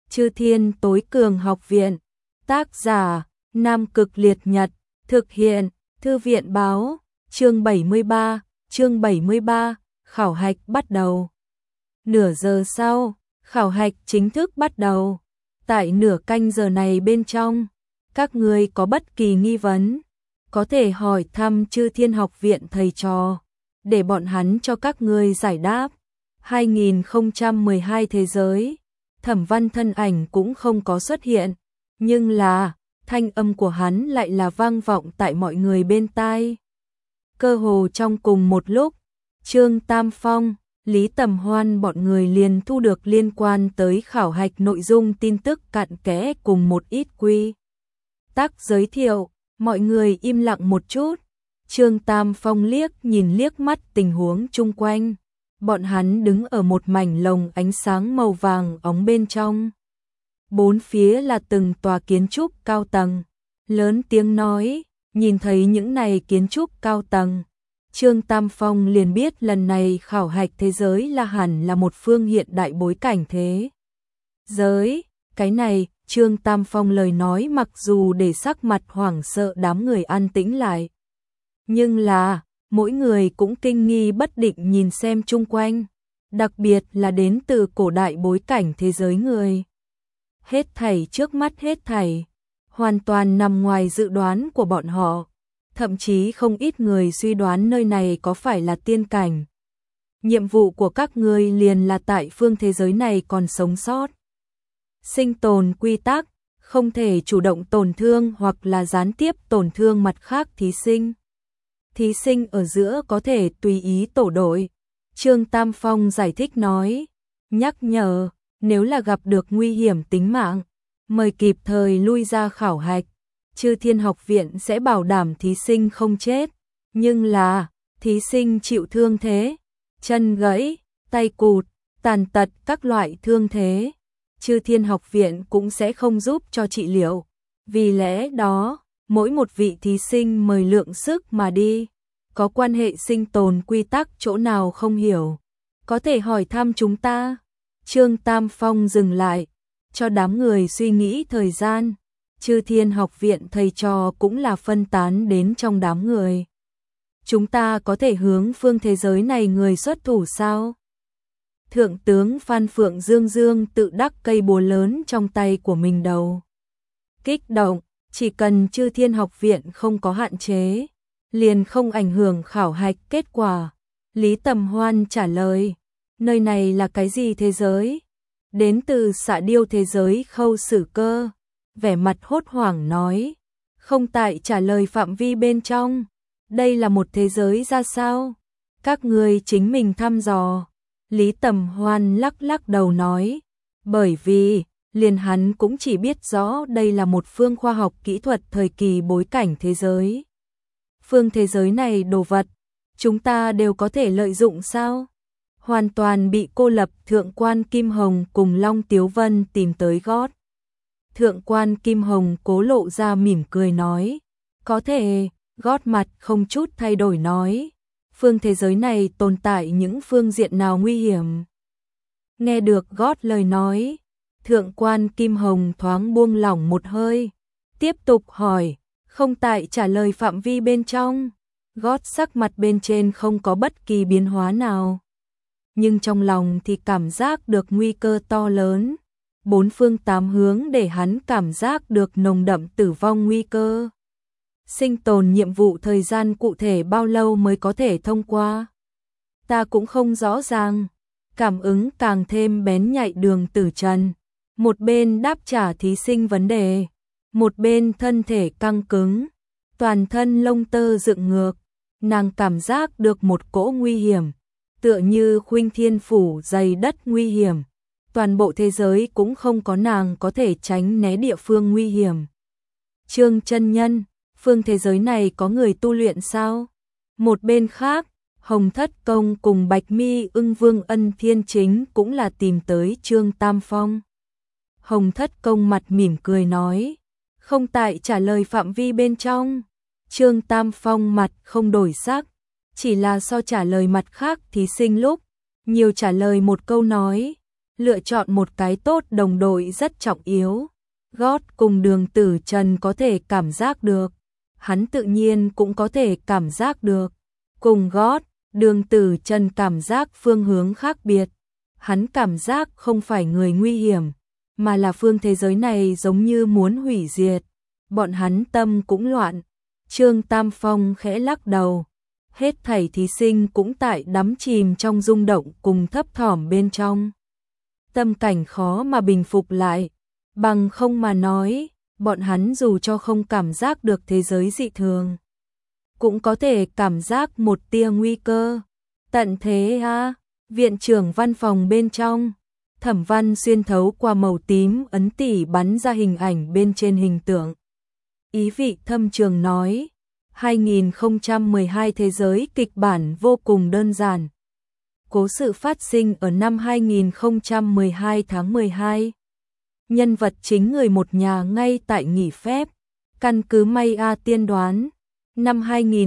Chư Thiên Tối Cường Học Viện. Tác giả: Nam Cực Liệt Nhật. Thực hiện: Thư viện báo. Chương 73, khảo hạch bắt đầu. Nửa giờ sau, khảo hạch chính thức bắt đầu. Tại nửa canh giờ này bên trong, các ngươi có bất kỳ nghi vấn, có thể hỏi thăm Chư Thiên Học Viện thầy trò, để bọn hắn cho các ngươi giải đáp. 2012 thế giới, Thẩm Văn thân ảnh cũng không có xuất hiện, nhưng là thanh âm của hắn lại là vang vọng tại mọi người bên tai. Cơ hồ trong cùng một lúc, Trương Tam Phong, Lý Tầm Hoan bọn người liền thu được liên quan tới khảo hạch nội dung tin tức cặn kẽ cùng một ít quy tắc giới thiệu. Mọi người im lặng một chút. Trương Tam Phong nhìn liếc mắt tình huống chung quanh. Bọn hắn đứng ở một mảnh lồng ánh sáng màu vàng óng bên trong. Bốn phía là từng tòa kiến trúc cao tầng. Lớn tiếng nói, nhìn thấy những này kiến trúc cao tầng, Trương Tam Phong liền biết lần này khảo hạch thế giới là hẳn là một phương hiện đại bối cảnh thế giới. Cái này, Trương Tam Phong lời nói mặc dù để sắc mặt hoảng sợ đám người an tĩnh lại, nhưng là mỗi người cũng kinh nghi bất định nhìn xem chung quanh, đặc biệt là đến từ cổ đại bối cảnh thế giới người. Hết thảy trước mắt hết thảy, hoàn toàn nằm ngoài dự đoán của bọn họ, thậm chí không ít người suy đoán nơi này có phải là tiên cảnh. Nhiệm vụ của các ngươi liền là tại phương thế giới này còn sống sót. Sinh tồn quy tắc, không thể chủ động tổn thương hoặc là gián tiếp tổn thương mặt khác thí sinh. Thí sinh ở giữa có thể tùy ý tổ đội. Trương Tam Phong giải thích nói, nhắc nhở, nếu là gặp được nguy hiểm tính mạng, mời kịp thời lui ra khảo hạch. Chư Thiên Học Viện sẽ bảo đảm thí sinh không chết, nhưng là thí sinh chịu thương thế, chân gãy, tay cụt, tàn tật các loại thương thế, Chư Thiên Học Viện cũng sẽ không giúp cho trị liệu. Vì lẽ đó, mỗi một vị thí sinh mời lượng sức mà đi. Có quan hệ sinh tồn quy tắc chỗ nào không hiểu, có thể hỏi thăm chúng ta. Trương Tam Phong dừng lại, cho đám người suy nghĩ thời gian. Chư Thiên Học Viện thầy trò cũng là phân tán đến trong đám người. Chúng ta có thể hướng phương thế giới này người xuất thủ sao? Thượng tướng Phan Phượng Dương tự đắc cây búa lớn trong tay của mình đầu. Kích động, chỉ cần Chư Thiên Học Viện không có hạn chế, liền không ảnh hưởng khảo hạch kết quả. Lý Tầm Hoan trả lời, nơi này là cái gì thế giới? Đến từ Xạ Điêu thế giới Khâu Sử Cơ, vẻ mặt hốt hoảng nói, không tại trả lời phạm vi bên trong. Đây là một thế giới ra sao? Các ngươi chính mình thăm dò. Lý Tầm Hoan lắc đầu nói, bởi vì liền hắn cũng chỉ biết rõ đây là một phương khoa học kỹ thuật thời kỳ bối cảnh thế giới. Phương thế giới này đồ vật, chúng ta đều có thể lợi dụng sao? Hoàn toàn bị cô lập. Thượng quan Kim Hồng cùng Long Tiếu Vân tìm tới gót. Thượng quan Kim Hồng cố lộ ra mỉm cười nói, có thể. Gót mặt không chút thay đổi nói, phương thế giới này tồn tại những phương diện nào nguy hiểm? Nghe được gót lời nói, Thượng quan Kim Hồng thoáng buông lỏng một hơi, tiếp tục hỏi, không tại trả lời phạm vi bên trong. Gót sắc mặt bên trên không có bất kỳ biến hóa nào, nhưng trong lòng thì cảm giác được nguy cơ to lớn. Bốn phương tám hướng để hắn cảm giác được nồng đậm tử vong nguy cơ. Sinh tồn nhiệm vụ thời gian cụ thể bao lâu mới có thể thông qua? Ta cũng không rõ ràng. Cảm ứng càng thêm bén nhạy. Đường Tử Trần một bên đáp trả thí sinh vấn đề, một bên thân thể căng cứng, toàn thân lông tơ dựng ngược. Nàng cảm giác được một cỗ nguy hiểm, tựa như khuynh thiên phủ dày đất nguy hiểm. Toàn bộ thế giới cũng không có nàng có thể tránh né địa phương nguy hiểm. Trương chân nhân, phương thế giới này có người tu luyện sao? Một bên khác, Hồng Thất Công cùng Bạch Mi Ưng Vương Ân Thiên Chính cũng là tìm tới Trương Tam Phong. Hồng Thất Công mặt mỉm cười nói, không tại trả lời phạm vi bên trong. Trương Tam Phong mặt không đổi sắc, chỉ là so trả lời mặt khác thí sinh lúc nhiều trả lời một câu nói, lựa chọn một cái tốt đồng đội rất trọng yếu. Gót cùng Đường Tử Trần có thể cảm giác được, hắn tự nhiên cũng có thể cảm giác được. Cùng Gót, Đường Tử Trần cảm giác phương hướng khác biệt. Hắn cảm giác không phải người nguy hiểm, mà là phương thế giới này giống như muốn hủy diệt. Bọn hắn tâm cũng loạn. Trương Tam Phong khẽ lắc đầu. Hết thảy thí sinh cũng tại đắm chìm trong rung động cùng thấp thỏm bên trong. Tâm cảnh khó mà bình phục lại. Bằng không mà nói, bọn hắn dù cho không cảm giác được thế giới dị thường, cũng có thể cảm giác một tia nguy cơ. Tận thế a, viện trưởng văn phòng bên trong, Thẩm Văn xuyên thấu qua màu tím ấn tỉ bắn ra hình ảnh bên trên hình tượng. Ý vị thâm trường nói, 2012 thế giới kịch bản vô cùng đơn giản. Cố sự phát sinh ở năm 2012 tháng 12. Nhân vật chính người một nhà ngay tại nghỉ phép. Căn cứ Maya tiên đoán, năm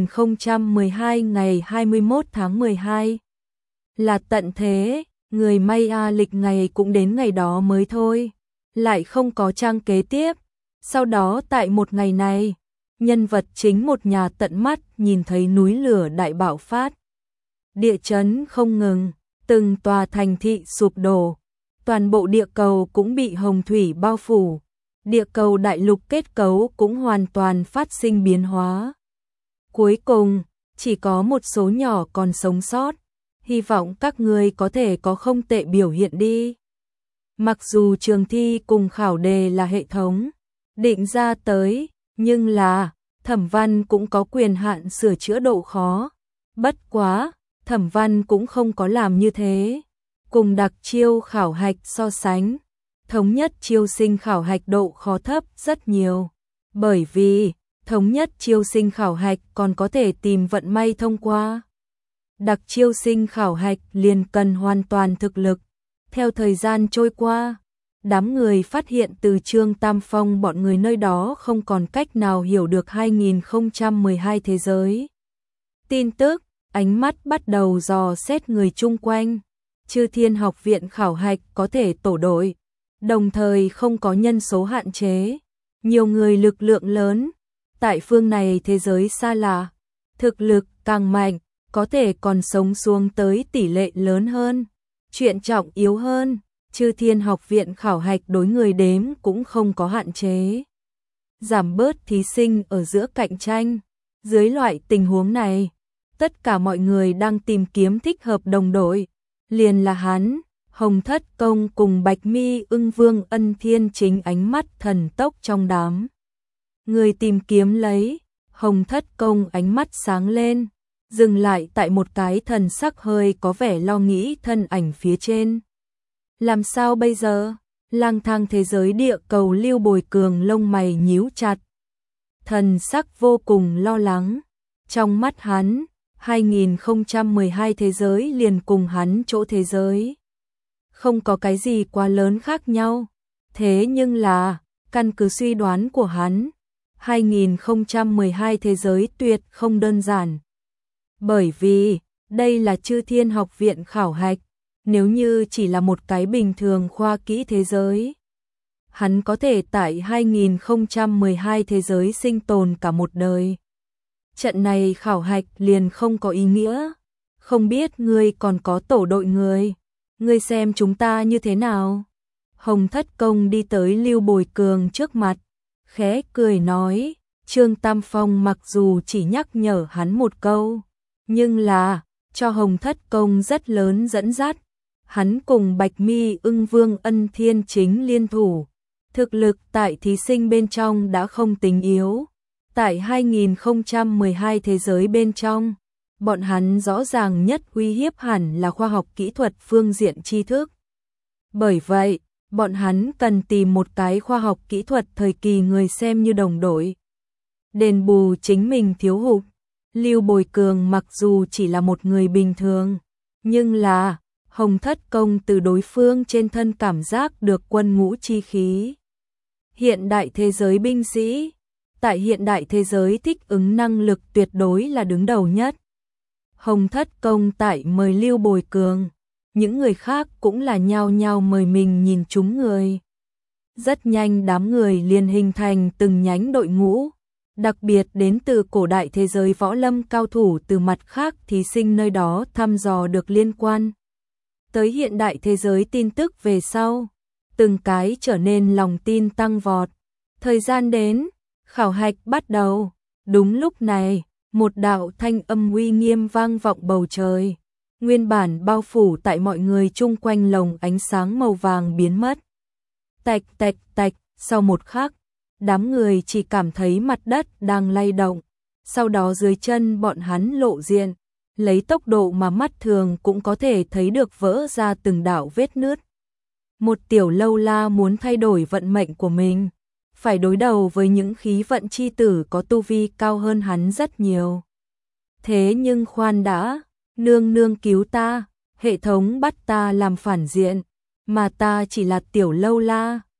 2012 ngày 21 tháng 12 là tận thế, người Maya lịch ngày cũng đến ngày đó mới thôi, lại không có trang kế tiếp. Sau đó tại một ngày này, nhân vật chính một nhà tận mắt nhìn thấy núi lửa đại bạo phát. Địa chấn không ngừng, từng tòa thành thị sụp đổ, toàn bộ địa cầu cũng bị hồng thủy bao phủ. Địa cầu đại lục kết cấu cũng hoàn toàn phát sinh biến hóa. Cuối cùng, chỉ có một số nhỏ còn sống sót. Hy vọng các ngươi có thể có không tệ biểu hiện đi. Mặc dù trường thi cùng khảo đề là hệ thống định ra tới, nhưng là Thẩm Văn cũng có quyền hạn sửa chữa độ khó. Bất quá, Thẩm Văn cũng không có làm như thế. Cùng đặc chiêu khảo hạch so sánh, thống nhất chiêu sinh khảo hạch độ khó thấp rất nhiều. Bởi vì, thống nhất chiêu sinh khảo hạch còn có thể tìm vận may thông qua. Đặc chiêu sinh khảo hạch liền cần hoàn toàn thực lực. Theo thời gian trôi qua, đám người phát hiện từ Trương Tam Phong bọn người nơi đó không còn cách nào hiểu được 2012 thế giới. Tin tức, ánh mắt bắt đầu dò xét người chung quanh. Chư Thiên Học viện khảo hạch có thể tổ đội, đồng thời không có nhân số hạn chế. Nhiều người lực lượng lớn, tại phương này thế giới xa lạ, thực lực càng mạnh, có thể còn sống xuống tới tỷ lệ lớn hơn. Chuyện trọng yếu hơn, Chư Thiên Học viện khảo hạch đối người đếm cũng không có hạn chế. Giảm bớt thí sinh ở giữa cạnh tranh. Dưới loại tình huống này, tất cả mọi người đang tìm kiếm thích hợp đồng đội. Liền là hắn, Hồng Thất Công cùng Bạch Mi Ưng Vương Ân Thiên chính ánh mắt thần tốc trong đám người tìm kiếm lấy. Hồng Thất Công ánh mắt sáng lên, dừng lại tại một cái thần sắc hơi có vẻ lo nghĩ thân ảnh phía trên. Làm sao bây giờ? Lang thang thế giới địa cầu Lưu Bồi Cường lông mày nhíu chặt, thần sắc vô cùng lo lắng. Trong mắt hắn, 2012 thế giới liền cùng hắn chỗ thế giới không có cái gì quá lớn khác nhau. Thế nhưng là, căn cứ suy đoán của hắn, 2012 thế giới tuyệt không đơn giản. Bởi vì, đây là Chư Thiên Học viện khảo hạch, nếu như chỉ là một cái bình thường khoa kỹ thế giới, hắn có thể tại 2012 thế giới sinh tồn cả một đời. Trận này khảo hạch liền không có ý nghĩa. Không biết ngươi còn có tổ đội người, ngươi xem chúng ta như thế nào? Hồng Thất Công đi tới Lưu Bồi Cường trước mặt, khẽ cười nói. Trương Tam Phong mặc dù chỉ nhắc nhở hắn một câu, nhưng là cho Hồng Thất Công rất lớn dẫn dắt. Hắn cùng Bạch Mi Ưng Vương Ân Thiên chính liên thủ, thực lực tại thí sinh bên trong đã không tính yếu. Tại 2012 thế giới bên trong, bọn hắn rõ ràng nhất uy hiếp hẳn là khoa học kỹ thuật phương diện tri thức. Bởi vậy, bọn hắn cần tìm một cái khoa học kỹ thuật thời kỳ người xem như đồng đội, đền bù chính mình thiếu hụt. Lưu Bồi Cường mặc dù chỉ là một người bình thường, nhưng là Hồng Thất Công từ đối phương trên thân cảm giác được quân ngũ chi khí. Hiện đại thế giới binh sĩ, tại hiện đại thế giới thích ứng năng lực tuyệt đối là đứng đầu nhất. Hồng Thất Công tại mời Lưu Bồi Cường, những người khác cũng là nhao nhao mời mình nhìn chúng người. Rất nhanh đám người liền hình thành từng nhánh đội ngũ, đặc biệt đến từ cổ đại thế giới võ lâm cao thủ từ mặt khác thí sinh nơi đó thăm dò được liên quan tới hiện đại thế giới tin tức về sau, từng cái trở nên lòng tin tăng vọt. Thời gian đến, khảo hạch bắt đầu. Đúng lúc này, một đạo thanh âm uy nghiêm vang vọng bầu trời. Nguyên bản bao phủ tại mọi người chung quanh lồng ánh sáng màu vàng biến mất. Tạch tạch tạch, sau một khắc, đám người chỉ cảm thấy mặt đất đang lay động. Sau đó dưới chân bọn hắn lộ diện, lấy tốc độ mà mắt thường cũng có thể thấy được vỡ ra từng đạo vết nứt. Một tiểu lâu la muốn thay đổi vận mệnh của mình, phải đối đầu với những khí vận chi tử có tu vi cao hơn hắn rất nhiều. Thế nhưng khoan đã, nương nương cứu ta, hệ thống bắt ta làm phản diện, mà ta chỉ là tiểu lâu la.